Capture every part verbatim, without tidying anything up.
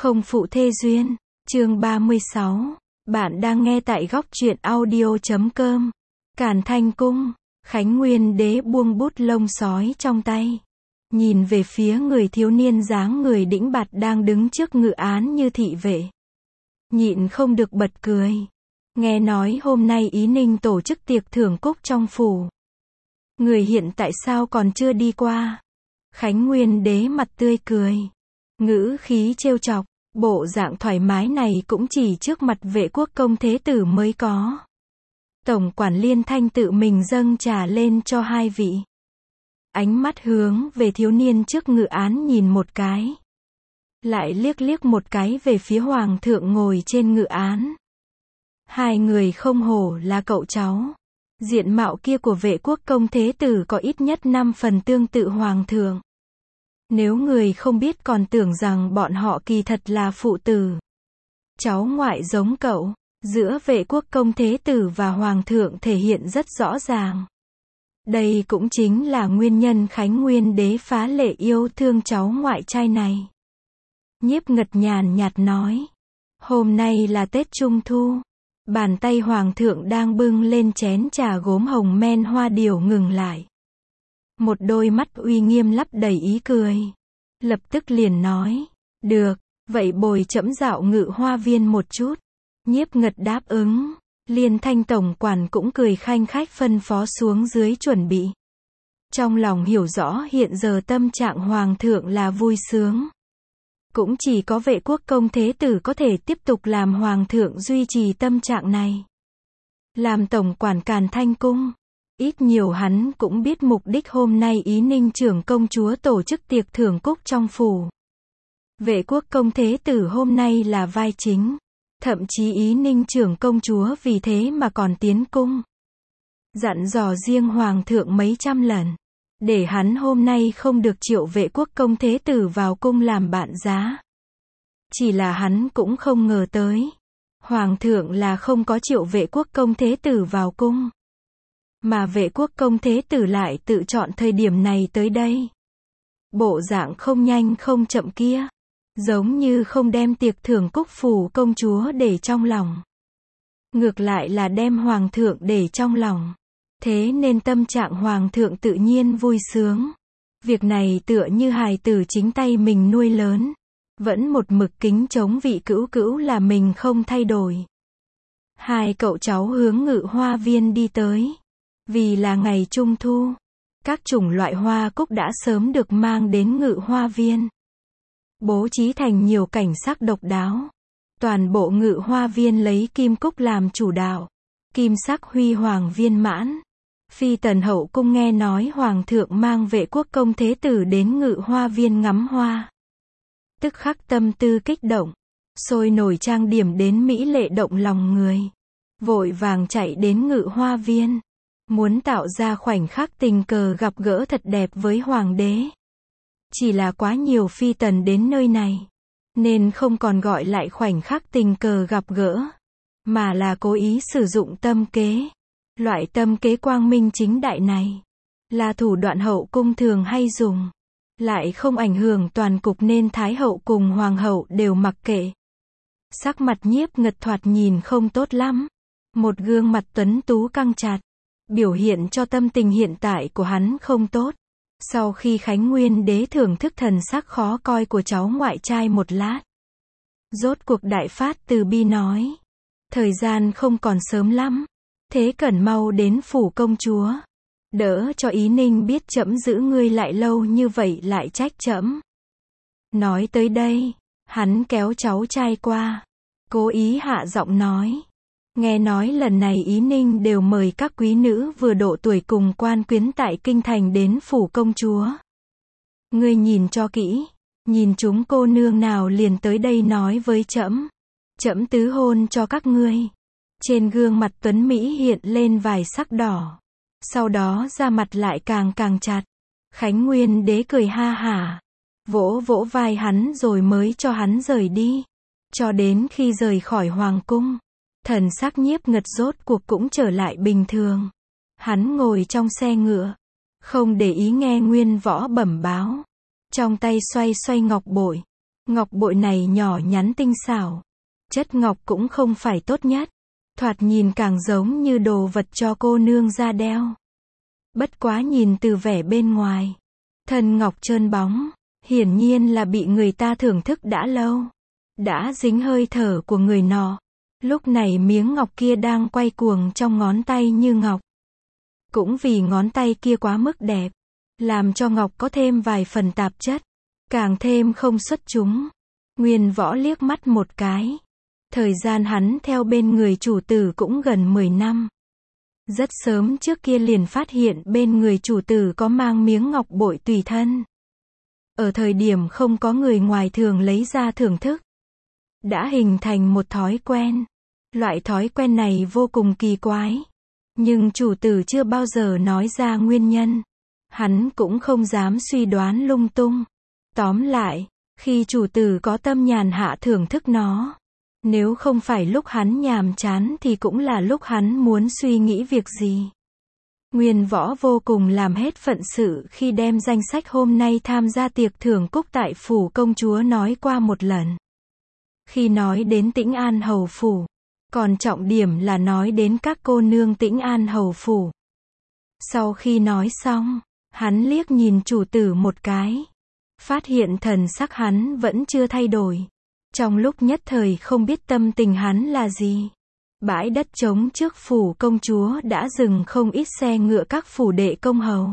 Không phụ thê duyên, chương ba mươi sáu. Bạn đang nghe tại góc truyện audio chấm com. Càn Thanh cung, Khánh Nguyên đế buông bút lông sói trong tay. Nhìn về phía người thiếu niên dáng người đĩnh bạt đang đứng trước ngự án như thị vệ. Nhịn không được bật cười. Nghe nói hôm nay Ý Ninh tổ chức tiệc thưởng cúc trong phủ. Người hiện tại sao còn chưa đi qua? Khánh Nguyên đế mặt tươi cười. Ngữ khí trêu chọc, bộ dạng thoải mái này cũng chỉ trước mặt Vệ quốc công thế tử mới có. Tổng quản Liên Thanh tự mình dâng trà lên cho hai vị. Ánh mắt hướng về thiếu niên trước ngự án nhìn một cái. Lại liếc liếc một cái về phía hoàng thượng ngồi trên ngự án. Hai người không hổ là cậu cháu. Diện mạo kia của Vệ quốc công thế tử có ít nhất năm phần tương tự hoàng thượng. Nếu người không biết còn tưởng rằng bọn họ kỳ thật là phụ tử. Cháu ngoại giống cậu, giữa Vệ quốc công thế tử và hoàng thượng thể hiện rất rõ ràng. Đây cũng chính là nguyên nhân Khánh Nguyên đế phá lệ yêu thương cháu ngoại trai này. Nhiếp Ngật nhàn nhạt nói. Hôm nay là Tết Trung Thu. Bàn tay hoàng thượng đang bưng lên chén trà gốm hồng men hoa điều ngừng lại. Một đôi mắt uy nghiêm lấp đầy ý cười. Lập tức liền nói. Được, vậy bồi trẫm dạo ngự hoa viên một chút. Nhiếp Ngật đáp ứng. Liên Thanh tổng quản cũng cười khanh khách phân phó xuống dưới chuẩn bị. Trong lòng hiểu rõ hiện giờ tâm trạng hoàng thượng là vui sướng. Cũng chỉ có Vệ quốc công thế tử có thể tiếp tục làm hoàng thượng duy trì tâm trạng này. Làm tổng quản Càn Thanh cung. Ít nhiều hắn cũng biết mục đích hôm nay Ý Ninh trưởng công chúa tổ chức tiệc thưởng cúc trong phủ. Vệ quốc công thế tử hôm nay là vai chính. Thậm chí Ý Ninh trưởng công chúa vì thế mà còn tiến cung. Dặn dò riêng hoàng thượng mấy trăm lần. Để hắn hôm nay không được triệu Vệ quốc công thế tử vào cung làm bạn giá. Chỉ là hắn cũng không ngờ tới. Hoàng thượng là không có triệu Vệ quốc công thế tử vào cung. Mà Vệ quốc công thế tử lại tự chọn thời điểm này tới đây. Bộ dạng không nhanh không chậm kia. Giống như không đem tiệc thưởng cúc phủ công chúa để trong lòng. Ngược lại là đem hoàng thượng để trong lòng. Thế nên tâm trạng hoàng thượng tự nhiên vui sướng. Việc này tựa như hài tử chính tay mình nuôi lớn. Vẫn một mực kính chống vị cữu cữu là mình không thay đổi. Hai cậu cháu hướng ngự hoa viên đi tới. Vì là ngày Trung Thu. Các chủng loại hoa cúc đã sớm được mang đến ngự hoa viên. Bố trí thành nhiều cảnh sắc độc đáo. Toàn bộ ngự hoa viên lấy kim cúc làm chủ đạo. Kim sắc huy hoàng viên mãn. Phi tần hậu cung nghe nói hoàng thượng mang Vệ quốc công thế tử đến ngự hoa viên ngắm hoa. Tức khắc tâm tư kích động. Sôi nổi trang điểm đến mỹ lệ động lòng người. Vội vàng chạy đến ngự hoa viên. Muốn tạo ra khoảnh khắc tình cờ gặp gỡ thật đẹp với hoàng đế. Chỉ là quá nhiều phi tần đến nơi này. Nên không còn gọi lại khoảnh khắc tình cờ gặp gỡ. Mà là cố ý sử dụng tâm kế. Loại tâm kế quang minh chính đại này. Là thủ đoạn hậu cung thường hay dùng. Lại không ảnh hưởng toàn cục nên Thái hậu cùng Hoàng hậu đều mặc kệ. Sắc mặt Nhiếp Ngật thoạt nhìn không tốt lắm. Một gương mặt tuấn tú căng chặt. Biểu hiện cho tâm tình hiện tại của hắn không tốt. Sau khi Khánh Nguyên đế thưởng thức thần sắc khó coi của cháu ngoại trai một lát. Rốt cuộc đại phát từ bi nói. Thời gian không còn sớm lắm. Thế cần mau đến phủ công chúa. Đỡ cho Ý Ninh biết trẫm giữ ngươi lại lâu như vậy lại trách trẫm. Nói tới đây. Hắn kéo cháu trai qua. Cố ý hạ giọng nói. Nghe nói lần này Ý Ninh đều mời các quý nữ vừa độ tuổi cùng quan quyến tại kinh thành đến phủ công chúa. Ngươi nhìn cho kỹ, nhìn chúng cô nương nào liền tới đây nói với trẫm. Trẫm tứ hôn cho các ngươi. Trên gương mặt tuấn mỹ hiện lên vài sắc đỏ. Sau đó da mặt lại càng càng chặt. Khánh Nguyên đế cười ha hả. Vỗ vỗ vai hắn rồi mới cho hắn rời đi. Cho đến khi rời khỏi hoàng cung. Thần sắc Nhiếp Ngật rốt cuộc cũng trở lại bình thường. Hắn ngồi trong xe ngựa. Không để ý nghe Nguyên Võ bẩm báo. Trong tay xoay xoay ngọc bội. Ngọc bội này nhỏ nhắn tinh xảo. Chất ngọc cũng không phải tốt nhất. Thoạt nhìn càng giống như đồ vật cho cô nương ra đeo. Bất quá nhìn từ vẻ bên ngoài. Thân ngọc trơn bóng. Hiển nhiên là bị người ta thưởng thức đã lâu. Đã dính hơi thở của người nọ. Lúc này miếng ngọc kia đang quay cuồng trong ngón tay như ngọc. Cũng vì ngón tay kia quá mức đẹp. Làm cho ngọc có thêm vài phần tạp chất. Càng thêm không xuất chúng. Nguyên Võ liếc mắt một cái. Thời gian hắn theo bên người chủ tử cũng gần mười năm. Rất sớm trước kia liền phát hiện bên người chủ tử có mang miếng ngọc bội tùy thân. Ở thời điểm không có người ngoài thường lấy ra thưởng thức. Đã hình thành một thói quen. Loại thói quen này vô cùng kỳ quái. Nhưng chủ tử chưa bao giờ nói ra nguyên nhân. Hắn cũng không dám suy đoán lung tung. Tóm lại, khi chủ tử có tâm nhàn hạ thưởng thức nó. Nếu không phải lúc hắn nhàm chán thì cũng là lúc hắn muốn suy nghĩ việc gì. Nguyên Võ vô cùng làm hết phận sự khi đem danh sách hôm nay tham gia tiệc thưởng cúc tại phủ công chúa nói qua một lần. Khi nói đến Tĩnh An hầu phủ, còn trọng điểm là nói đến các cô nương Tĩnh An hầu phủ. Sau khi nói xong, hắn liếc nhìn chủ tử một cái. Phát hiện thần sắc hắn vẫn chưa thay đổi. Trong lúc nhất thời không biết tâm tình hắn là gì. Bãi đất trống trước phủ công chúa đã dừng không ít xe ngựa các phủ đệ công hầu.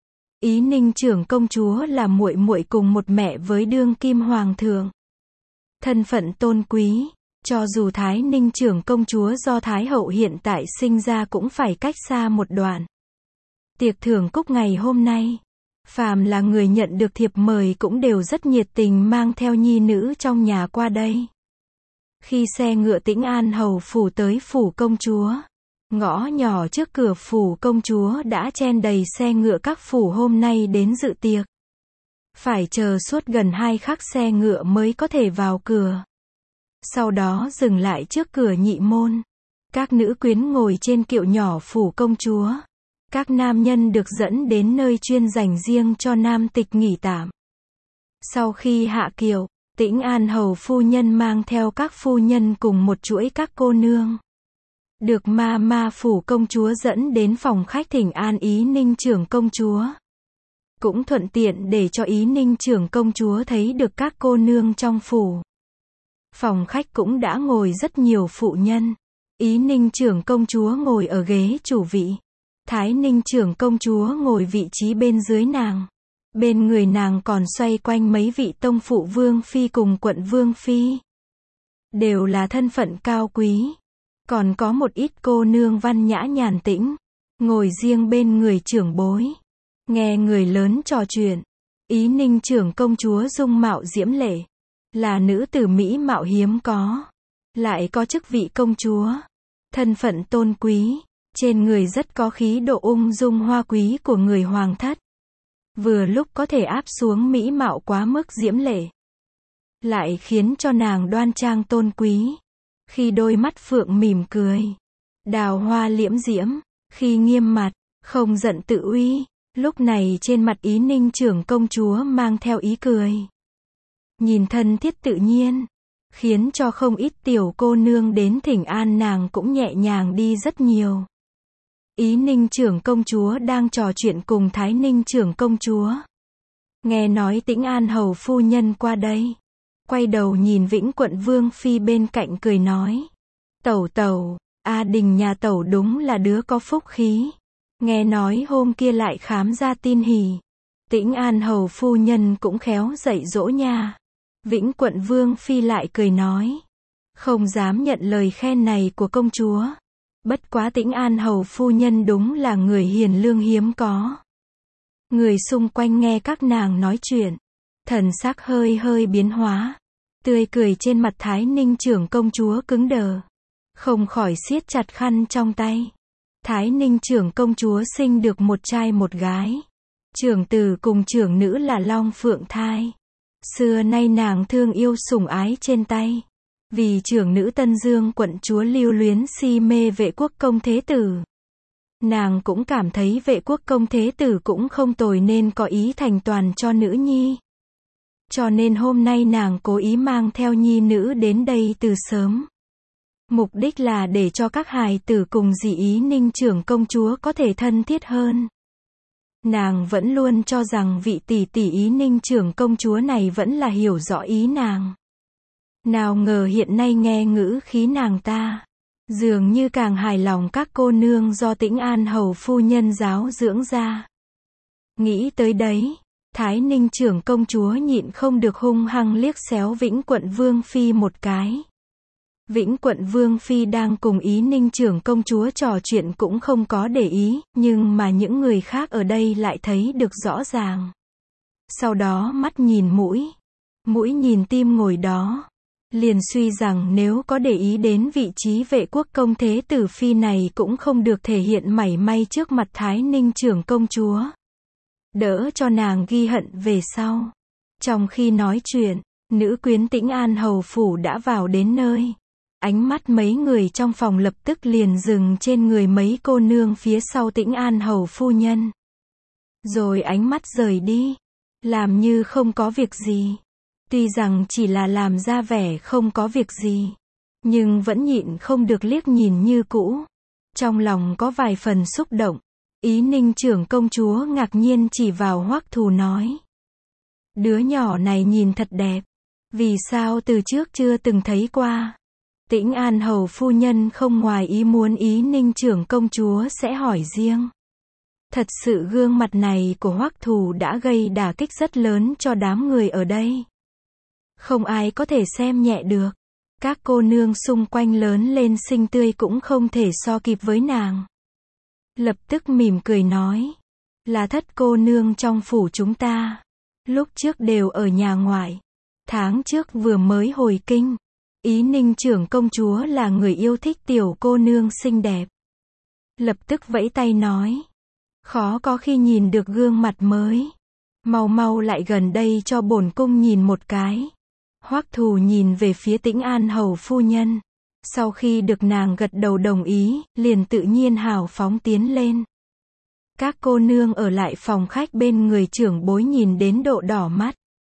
Ý Ninh trưởng công chúa là muội muội cùng một mẹ với đương kim hoàng thượng. Thân phận tôn quý, cho dù Thái Ninh trưởng công chúa do Thái hậu hiện tại sinh ra cũng phải cách xa một đoạn. Tiệc thưởng cúc ngày hôm nay, phàm là người nhận được thiệp mời cũng đều rất nhiệt tình mang theo nhi nữ trong nhà qua đây. Khi xe ngựa Tĩnh An hầu phủ tới phủ công chúa, ngõ nhỏ trước cửa phủ công chúa đã chen đầy xe ngựa các phủ hôm nay đến dự tiệc. Phải chờ suốt gần hai khắc xe ngựa mới có thể vào cửa. Sau đó dừng lại trước cửa nhị môn. Các nữ quyến ngồi trên kiệu nhỏ phủ công chúa. Các nam nhân được dẫn đến nơi chuyên dành riêng cho nam tịch nghỉ tạm. Sau khi hạ kiệu, Tĩnh An hầu phu nhân mang theo các phu nhân cùng một chuỗi các cô nương. Được ma ma phủ công chúa dẫn đến phòng khách thỉnh an Ý Ninh trưởng công chúa. Cũng thuận tiện để cho Ý Ninh trưởng công chúa thấy được các cô nương trong phủ. Phòng khách cũng đã ngồi rất nhiều phụ nhân. Ý Ninh trưởng công chúa ngồi ở ghế chủ vị. Thái Ninh trưởng công chúa ngồi vị trí bên dưới nàng. Bên người nàng còn xoay quanh mấy vị tông phụ vương phi cùng quận vương phi. Đều là thân phận cao quý. Còn có một ít cô nương văn nhã nhàn tĩnh. Ngồi riêng bên người trưởng bối. Nghe người lớn trò chuyện. Ý Ninh trưởng công chúa dung mạo diễm lệ. Là nữ tử mỹ mạo hiếm có. Lại có chức vị công chúa. Thân phận tôn quý. Trên người rất có khí độ ung dung hoa quý của người hoàng thất. Vừa lúc có thể áp xuống mỹ mạo quá mức diễm lệ. Lại khiến cho nàng đoan trang tôn quý. Khi đôi mắt phượng mỉm cười. Đào hoa liễm diễm. Khi nghiêm mặt, không giận tự uy. Lúc này trên mặt Ý Ninh trưởng công chúa mang theo ý cười. Nhìn thân thiết tự nhiên. Khiến cho không ít tiểu cô nương đến thỉnh an nàng cũng nhẹ nhàng đi rất nhiều. Ý Ninh trưởng công chúa đang trò chuyện cùng Thái Ninh trưởng công chúa. Nghe nói Tĩnh An hầu phu nhân qua đây. Quay đầu nhìn Vĩnh quận vương phi bên cạnh cười nói. Tẩu tẩu, A Đình nhà tẩu đúng là đứa có phúc khí. Nghe nói hôm kia lại khám ra tin hỉ. Tĩnh An hầu phu nhân cũng khéo dạy dỗ nha. Vĩnh quận vương phi lại cười nói. Không dám nhận lời khen này của công chúa. Bất quá Tĩnh An hầu phu nhân đúng là người hiền lương hiếm có. Người xung quanh nghe các nàng nói chuyện. Thần sắc hơi hơi biến hóa. Tươi cười trên mặt Thái Ninh trưởng công chúa cứng đờ. Không khỏi siết chặt khăn trong tay. Thái Ninh trưởng công chúa sinh được một trai một gái. Trưởng tử cùng trưởng nữ là Long Phượng Thai. Xưa nay nàng thương yêu sủng ái trên tay. Vì trưởng nữ Tân Dương quận chúa lưu luyến si mê Vệ quốc công thế tử. Nàng cũng cảm thấy Vệ quốc công thế tử cũng không tồi nên có ý thành toàn cho nữ nhi. Cho nên hôm nay nàng cố ý mang theo nhi nữ đến đây từ sớm. Mục đích là để cho các hài tử cùng dì Ý Ninh trưởng công chúa có thể thân thiết hơn. Nàng vẫn luôn cho rằng vị tỷ tỷ Ý Ninh trưởng công chúa này vẫn là hiểu rõ ý nàng. Nào ngờ hiện nay nghe ngữ khí nàng ta, dường như càng hài lòng các cô nương do Tĩnh An hầu phu nhân giáo dưỡng ra. Nghĩ tới đấy, Thái Ninh trưởng công chúa nhịn không được hung hăng liếc xéo Vĩnh Quận Vương Phi một cái. Vĩnh Quận Vương Phi đang cùng Ý Ninh trưởng công chúa trò chuyện cũng không có để ý, nhưng mà những người khác ở đây lại thấy được rõ ràng. Sau đó mắt nhìn mũi, mũi nhìn tim ngồi đó, liền suy rằng nếu có để ý đến vị trí vệ quốc công thế tử Phi này cũng không được thể hiện mảy may trước mặt Thái Ninh trưởng công chúa. Đỡ cho nàng ghi hận về sau. Trong khi nói chuyện, nữ quyến Tĩnh An hầu phủ đã vào đến nơi. Ánh mắt mấy người trong phòng lập tức liền dừng trên người mấy cô nương phía sau Tĩnh An hầu phu nhân. Rồi ánh mắt rời đi, làm như không có việc gì. Tuy rằng chỉ là làm ra vẻ không có việc gì, nhưng vẫn nhịn không được liếc nhìn như cũ. Trong lòng có vài phần xúc động. Ý Ninh trưởng công chúa ngạc nhiên chỉ vào Hoắc Thù nói. Đứa nhỏ này nhìn thật đẹp. Vì sao từ trước chưa từng thấy qua? Tĩnh An hầu phu nhân không ngoài ý muốn Ý Ninh trưởng công chúa sẽ hỏi riêng. Thật sự gương mặt này của Hoắc Thù đã gây đả kích rất lớn cho đám người ở đây. Không ai có thể xem nhẹ được. Các cô nương xung quanh lớn lên xinh tươi cũng không thể so kịp với nàng. Lập tức mỉm cười nói. Là thất cô nương trong phủ chúng ta. Lúc trước đều ở nhà ngoại. Tháng trước vừa mới hồi kinh. Ý Ninh trưởng công chúa là người yêu thích tiểu cô nương xinh đẹp. Lập tức vẫy tay nói. Khó có khi nhìn được gương mặt mới. Mau mau lại gần đây cho bổn cung nhìn một cái. Hoắc Thù nhìn về phía Tĩnh An hầu phu nhân. Sau khi được nàng gật đầu đồng ý, liền tự nhiên hào phóng tiến lên. Các cô nương ở lại phòng khách bên người trưởng bối nhìn đến độ đỏ mắt.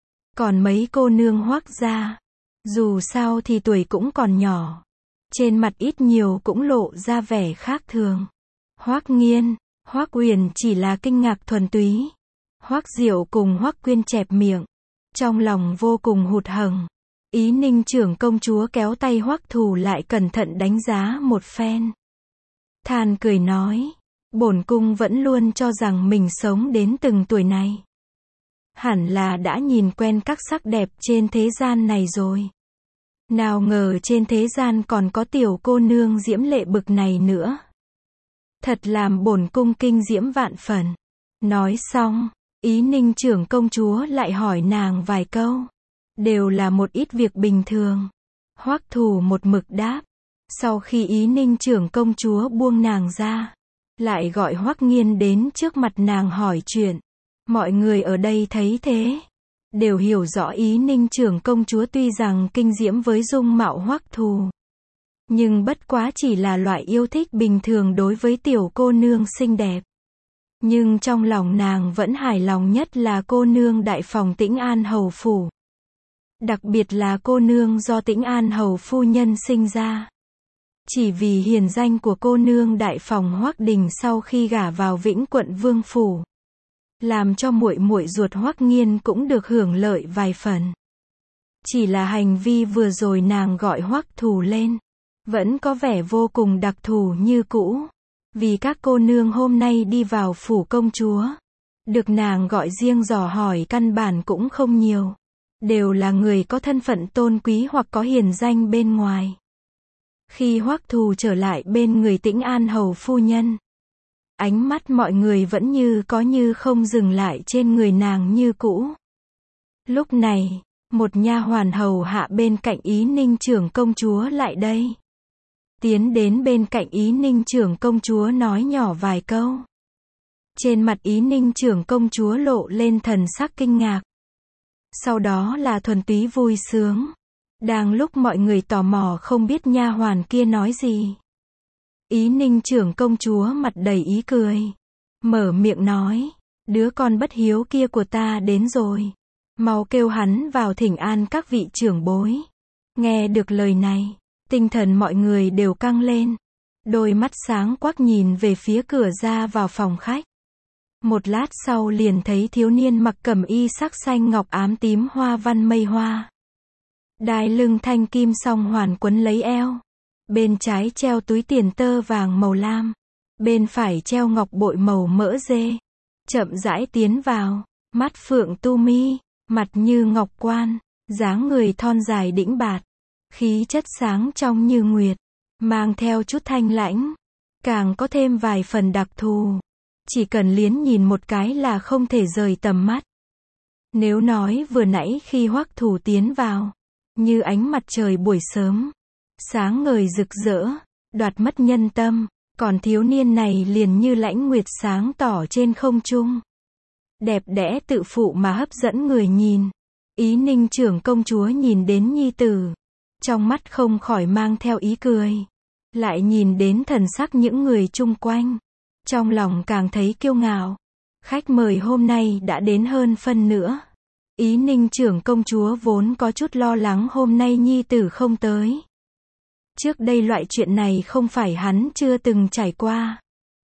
Còn mấy cô nương Hoắc gia, dù sao thì tuổi cũng còn nhỏ. Trên mặt ít nhiều cũng lộ ra vẻ khác thường. Hoắc Nghiên, Hoắc Uyển chỉ là kinh ngạc thuần túy. Hoắc Diệu cùng Hoắc Quyên chẹp miệng. Trong lòng vô cùng hụt hẫng. Ý Ninh trưởng công chúa kéo tay Hoắc Thù lại cẩn thận đánh giá một phen. Than cười nói. Bổn cung vẫn luôn cho rằng mình sống đến từng tuổi này. Hẳn là đã nhìn quen các sắc đẹp trên thế gian này rồi. Nào ngờ trên thế gian còn có tiểu cô nương diễm lệ bực này nữa. Thật làm bổn cung kinh diễm vạn phần. Nói xong, Ý Ninh trưởng công chúa lại hỏi nàng vài câu. Đều là một ít việc bình thường. Hoắc Thù một mực đáp. Sau khi Ý Ninh trưởng công chúa buông nàng ra, lại gọi Hoắc Nghiên đến trước mặt nàng hỏi chuyện. Mọi người ở đây thấy thế, đều hiểu rõ Ý Ninh trưởng công chúa tuy rằng kinh diễm với dung mạo Hoắc Thù, nhưng bất quá chỉ là loại yêu thích bình thường đối với tiểu cô nương xinh đẹp. Nhưng trong lòng nàng vẫn hài lòng nhất là cô nương đại phòng Tĩnh An hầu phủ. Đặc biệt là cô nương do Tĩnh An hầu phu nhân sinh ra. Chỉ vì hiền danh của cô nương đại phòng Hoắc Đình sau khi gả vào Vĩnh Quận Vương phủ, làm cho muội muội ruột Hoắc Nghiên cũng được hưởng lợi vài phần. Chỉ là hành vi vừa rồi nàng gọi Hoắc Thù lên, vẫn có vẻ vô cùng đặc thù như cũ. Vì các cô nương hôm nay đi vào phủ công chúa, được nàng gọi riêng dò hỏi căn bản cũng không nhiều. Đều là người có thân phận tôn quý hoặc có hiền danh bên ngoài. Khi Hoắc Thù trở lại bên người Tĩnh An hầu phu nhân, ánh mắt mọi người vẫn như có như không dừng lại trên người nàng như cũ. Lúc này, một nha hoàn hầu hạ bên cạnh Ý Ninh trưởng công chúa lại đây. Tiến đến bên cạnh Ý Ninh trưởng công chúa nói nhỏ vài câu. Trên mặt Ý Ninh trưởng công chúa lộ lên thần sắc kinh ngạc. Sau đó là thuần túy vui sướng. Đang lúc mọi người tò mò không biết nha hoàn kia nói gì, Ý Ninh trưởng công chúa mặt đầy ý cười, mở miệng nói, đứa con bất hiếu kia của ta đến rồi. Mau kêu hắn vào thỉnh an các vị trưởng bối. Nghe được lời này, tinh thần mọi người đều căng lên. Đôi mắt sáng quắc nhìn về phía cửa ra vào phòng khách. Một lát sau liền thấy thiếu niên mặc cẩm y sắc xanh ngọc ám tím hoa văn mây hoa. Đai lưng thanh kim song hoàn quấn lấy eo. Bên trái treo túi tiền tơ vàng màu lam. Bên phải treo ngọc bội màu mỡ dê. Chậm rãi tiến vào, mắt phượng tu mi, mặt như ngọc quan, dáng người thon dài đĩnh bạt, khí chất sáng trong như nguyệt, mang theo chút thanh lãnh, càng có thêm vài phần đặc thù. Chỉ cần liếc nhìn một cái là không thể rời tầm mắt. Nếu nói vừa nãy khi Hoắc Thù tiến vào, như ánh mặt trời buổi sớm, sáng ngời rực rỡ, đoạt mất nhân tâm, còn thiếu niên này liền như lãnh nguyệt sáng tỏ trên không trung. Đẹp đẽ tự phụ mà hấp dẫn người nhìn. Ý Ninh trưởng công chúa nhìn đến nhi tử, trong mắt không khỏi mang theo ý cười. Lại nhìn đến thần sắc những người chung quanh, trong lòng càng thấy kiêu ngạo. Khách mời hôm nay đã đến hơn phân nữa. Ý Ninh trưởng công chúa vốn có chút lo lắng hôm nay nhi tử không tới. Trước đây loại chuyện này không phải hắn chưa từng trải qua.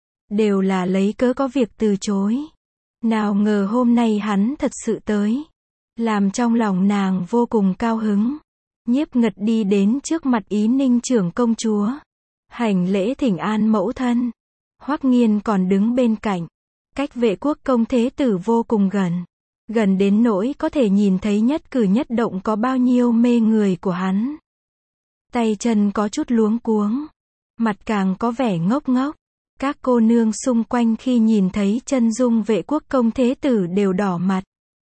Đều là lấy cớ có việc từ chối. Nào ngờ hôm nay hắn thật sự tới. Làm trong lòng nàng vô cùng cao hứng. Nhiếp Ngật đi đến trước mặt Ý Ninh trưởng công chúa. Hành lễ thỉnh an mẫu thân. Hoắc Nghiên còn đứng bên cạnh. Cách Vệ Quốc công thế tử vô cùng gần. Gần đến nỗi có thể nhìn thấy nhất cử nhất động có bao nhiêu mê người của hắn. Tay chân có chút luống cuống. Mặt càng có vẻ ngốc ngốc. Các cô nương xung quanh khi nhìn thấy chân dung Vệ Quốc công thế tử đều đỏ mặt.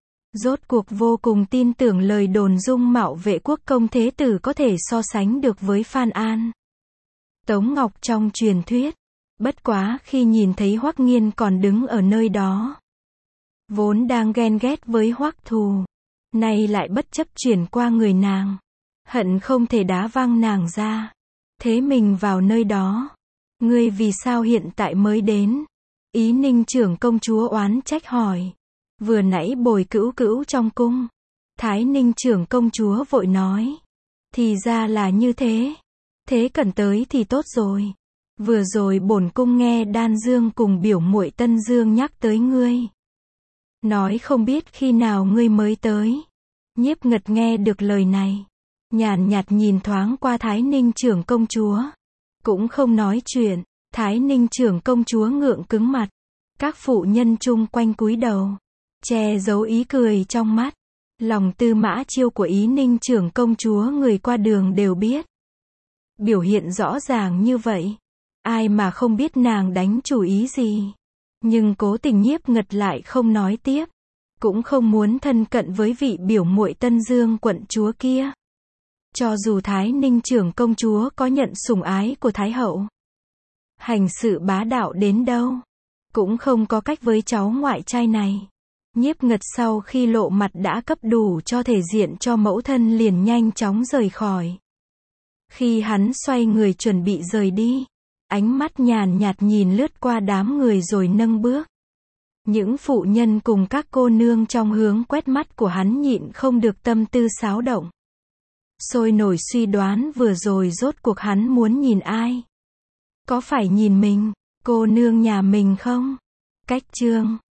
Rốt cuộc vô cùng tin tưởng lời đồn dung mạo Vệ Quốc công thế tử có thể so sánh được với Phan An, Tống Ngọc trong truyền thuyết. Bất quá khi nhìn thấy Hoắc Nghiên còn đứng ở nơi đó, vốn đang ghen ghét với Hoắc Thù, nay lại bất chấp chuyển qua người nàng, hận không thể đá văng nàng ra. Thế mình vào nơi đó, ngươi vì sao hiện tại mới đến? Ý Ninh trưởng công chúa oán trách hỏi. Vừa nãy bồi cữu cữu trong cung. Thái Ninh trưởng công chúa vội nói. Thì ra là như thế. Thế cần tới thì tốt rồi. Vừa rồi bổn cung nghe Đan Dương cùng biểu muội Tân Dương nhắc tới ngươi. Nói không biết khi nào ngươi mới tới. Nhiếp Ngật nghe được lời này, nhàn nhạt nhìn thoáng qua Thái Ninh trưởng công chúa. Cũng không nói chuyện. Thái Ninh trưởng công chúa ngượng cứng mặt. Các phụ nhân chung quanh cúi đầu, che giấu ý cười trong mắt. Lòng tư mã chiêu của Ý Ninh trưởng công chúa người qua đường đều biết. Biểu hiện rõ ràng như vậy, ai mà không biết nàng đánh chủ ý gì. Nhưng cố tình Nhiếp Ngật lại không nói tiếp, cũng không muốn thân cận với vị biểu muội Tân Dương quận chúa kia. Cho dù Thái Ninh trưởng công chúa có nhận sủng ái của Thái hậu, hành sự bá đạo đến đâu, cũng không có cách với cháu ngoại trai này. Nhiếp Ngật sau khi lộ mặt đã cấp đủ cho thể diện cho mẫu thân liền nhanh chóng rời khỏi. Khi hắn xoay người chuẩn bị rời đi, ánh mắt nhàn nhạt nhìn lướt qua đám người rồi nâng bước. Những phụ nhân cùng các cô nương trong hướng quét mắt của hắn nhịn không được tâm tư xáo động. Sôi nổi suy đoán vừa rồi rốt cuộc hắn muốn nhìn ai. Có phải nhìn mình, cô nương nhà mình không? Cách chương